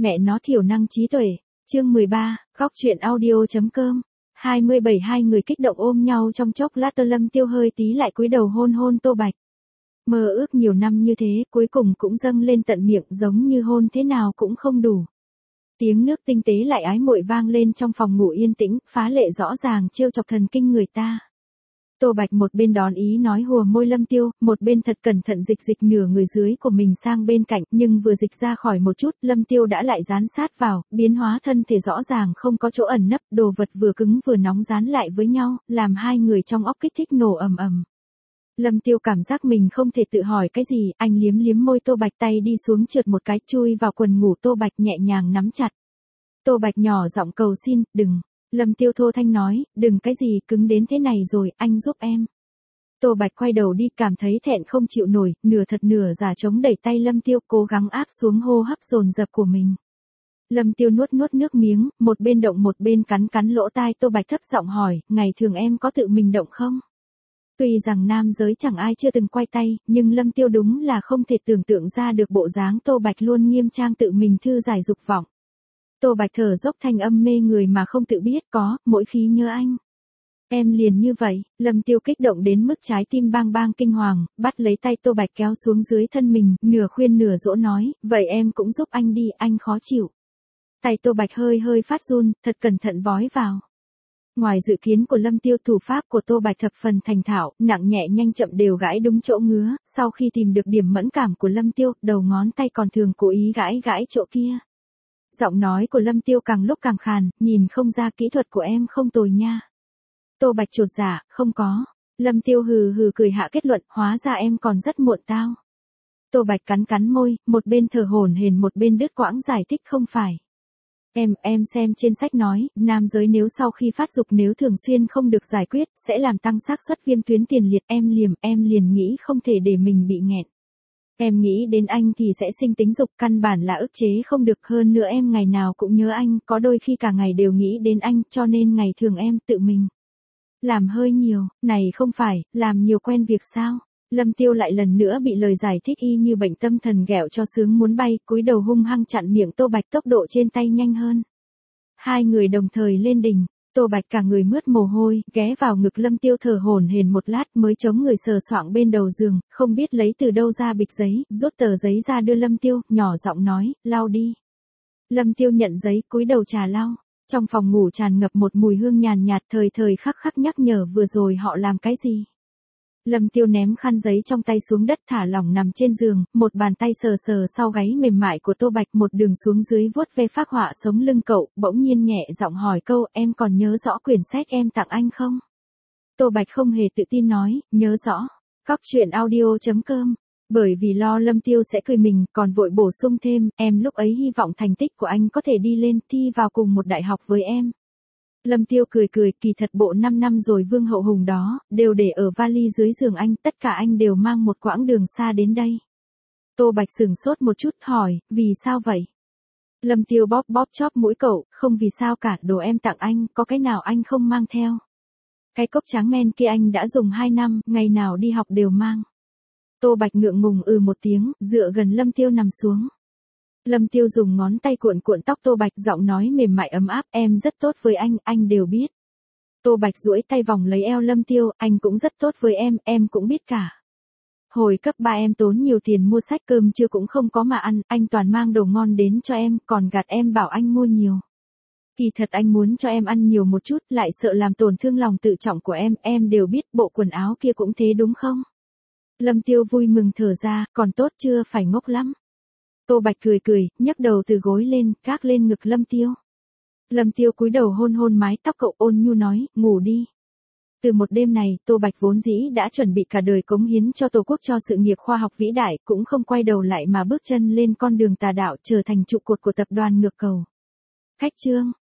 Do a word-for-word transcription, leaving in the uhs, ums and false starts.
Mẹ nó thiểu năng trí tuệ. Chương mười ba, góc truyện audio.com. hai mươi bảy Hai người kích động ôm nhau trong chốc lát, Tô Lâm Tiêu hơi tí lại cúi đầu hôn hôn Tô Bạch. Mơ ước nhiều năm như thế, cuối cùng cũng dâng lên tận miệng, giống như hôn thế nào cũng không đủ. Tiếng nước tinh tế lại ái muội vang lên trong phòng ngủ yên tĩnh, phá lệ rõ ràng trêu chọc thần kinh người ta. Tô Bạch một bên đón ý nói hùa môi Lâm Tiêu, một bên thật cẩn thận dịch dịch nửa người dưới của mình sang bên cạnh, nhưng vừa dịch ra khỏi một chút, Lâm Tiêu đã lại dán sát vào, biến hóa thân thể rõ ràng không có chỗ ẩn nấp, đồ vật vừa cứng vừa nóng dán lại với nhau, làm hai người trong óc kích thích nổ ầm ầm. Lâm Tiêu cảm giác mình không thể tự hỏi cái gì, anh liếm liếm môi Tô Bạch, tay đi xuống trượt một cái, chui vào quần ngủ Tô Bạch nhẹ nhàng nắm chặt. Tô Bạch nhỏ giọng cầu xin, đừng. Lâm Tiêu thô thanh nói, đừng cái gì, cứng đến thế này rồi, anh giúp em. Tô Bạch quay đầu đi, cảm thấy thẹn không chịu nổi, nửa thật nửa giả chống đẩy tay Lâm Tiêu, cố gắng áp xuống hô hấp dồn dập của mình. Lâm Tiêu nuốt nuốt nước miếng, một bên động một bên cắn cắn lỗ tai Tô Bạch, thấp giọng hỏi, ngày thường em có tự mình động không? Tuy rằng nam giới chẳng ai chưa từng quay tay, nhưng Lâm Tiêu đúng là không thể tưởng tượng ra được bộ dáng Tô Bạch luôn nghiêm trang tự mình thư giải dục vọng. Tô Bạch thở dốc thanh âm mê người mà không tự biết, có, mỗi khi nhớ anh. Em liền như vậy. Lâm Tiêu kích động đến mức trái tim bang bang kinh hoàng, bắt lấy tay Tô Bạch kéo xuống dưới thân mình, nửa khuyên nửa dỗ nói, vậy em cũng giúp anh đi, anh khó chịu. Tay Tô Bạch hơi hơi phát run, thật cẩn thận vói vào. Ngoài dự kiến của Lâm Tiêu, thủ pháp của Tô Bạch thập phần thành thạo, nặng nhẹ nhanh chậm đều gãi đúng chỗ ngứa, sau khi tìm được điểm mẫn cảm của Lâm Tiêu, đầu ngón tay còn thường cố ý gãi gãi chỗ kia. Giọng nói của Lâm Tiêu càng lúc càng khàn, nhìn không ra kỹ thuật của em không tồi nha. Tô Bạch chột dạ, không có. Lâm Tiêu hừ hừ cười hạ kết luận, hóa ra em còn rất muộn tao. Tô Bạch cắn cắn môi, một bên thở hổn hển một bên đứt quãng giải thích, không phải. Em, em xem trên sách nói, nam giới nếu sau khi phát dục nếu thường xuyên không được giải quyết, sẽ làm tăng xác suất viêm tuyến tiền liệt. Em liềm, em liền nghĩ không thể để mình bị nghẹn. Em nghĩ đến anh thì sẽ sinh tính dục, căn bản là ức chế không được, hơn nữa em ngày nào cũng nhớ anh, có đôi khi cả ngày đều nghĩ đến anh, cho nên ngày thường em tự mình làm hơi nhiều, này không phải, làm nhiều quen việc sao? Lâm Tiêu lại lần nữa bị lời giải thích y như bệnh tâm thần ghẹo cho sướng muốn bay, cúi đầu hung hăng chặn miệng Tô Bạch, tốc độ trên tay nhanh hơn. Hai người đồng thời lên đỉnh. Tô Bạch cả người mướt mồ hôi, ghé vào ngực Lâm Tiêu thở hổn hển một lát mới chống người sờ soạng bên đầu giường, không biết lấy từ đâu ra bịch giấy, rút tờ giấy ra đưa Lâm Tiêu, nhỏ giọng nói, lau đi. Lâm Tiêu nhận giấy, cúi đầu trà lau. Trong phòng ngủ tràn ngập một mùi hương nhàn nhạt, thời thời khắc khắc nhắc nhở vừa rồi họ làm cái gì. Lâm Tiêu ném khăn giấy trong tay xuống đất, thả lỏng nằm trên giường, một bàn tay sờ sờ sau gáy mềm mại của Tô Bạch, một đường xuống dưới vuốt ve phác họa sống lưng cậu, bỗng nhiên nhẹ giọng hỏi câu, em còn nhớ rõ quyển sách em tặng anh không? Tô Bạch không hề tự tin nói, nhớ rõ. Góc truyện audio.com. Bởi vì lo Lâm Tiêu sẽ cười mình, còn vội bổ sung thêm, em lúc ấy hy vọng thành tích của anh có thể đi lên, thi vào cùng một đại học với em. Lâm Tiêu cười cười, kỳ thật bộ năm năm rồi Vương Hậu Hùng đó, đều để ở vali dưới giường anh, tất cả anh đều mang một quãng đường xa đến đây. Tô Bạch sừng sốt một chút, hỏi, vì sao vậy? Lâm Tiêu bóp bóp chóp mũi cậu, không vì sao cả, đồ em tặng anh, có cái nào anh không mang theo. Cái cốc tráng men kia anh đã dùng hai năm, ngày nào đi học đều mang. Tô Bạch ngượng ngùng ừ một tiếng, dựa gần Lâm Tiêu nằm xuống. Lâm Tiêu dùng ngón tay cuộn cuộn tóc Tô Bạch, giọng nói mềm mại ấm áp, em rất tốt với anh, anh đều biết. Tô Bạch duỗi tay vòng lấy eo Lâm Tiêu, anh cũng rất tốt với em, em cũng biết cả. Hồi cấp ba em tốn nhiều tiền mua sách, cơm trưa cũng không có mà ăn, anh toàn mang đồ ngon đến cho em, còn gạt em bảo anh mua nhiều. Kỳ thật anh muốn cho em ăn nhiều một chút, lại sợ làm tổn thương lòng tự trọng của em, em đều biết, bộ quần áo kia cũng thế đúng không? Lâm Tiêu vui mừng thở ra, còn tốt chưa phải ngốc lắm. Tô Bạch cười cười, nhấc đầu từ gối lên, gác lên ngực Lâm Tiêu. Lâm Tiêu cúi đầu hôn hôn mái tóc cậu, ôn nhu nói, ngủ đi. Từ một đêm này, Tô Bạch vốn dĩ đã chuẩn bị cả đời cống hiến cho Tổ quốc, cho sự nghiệp khoa học vĩ đại, cũng không quay đầu lại mà bước chân lên con đường tà đạo, trở thành trụ cột của tập đoàn ngược cầu. Khách chương.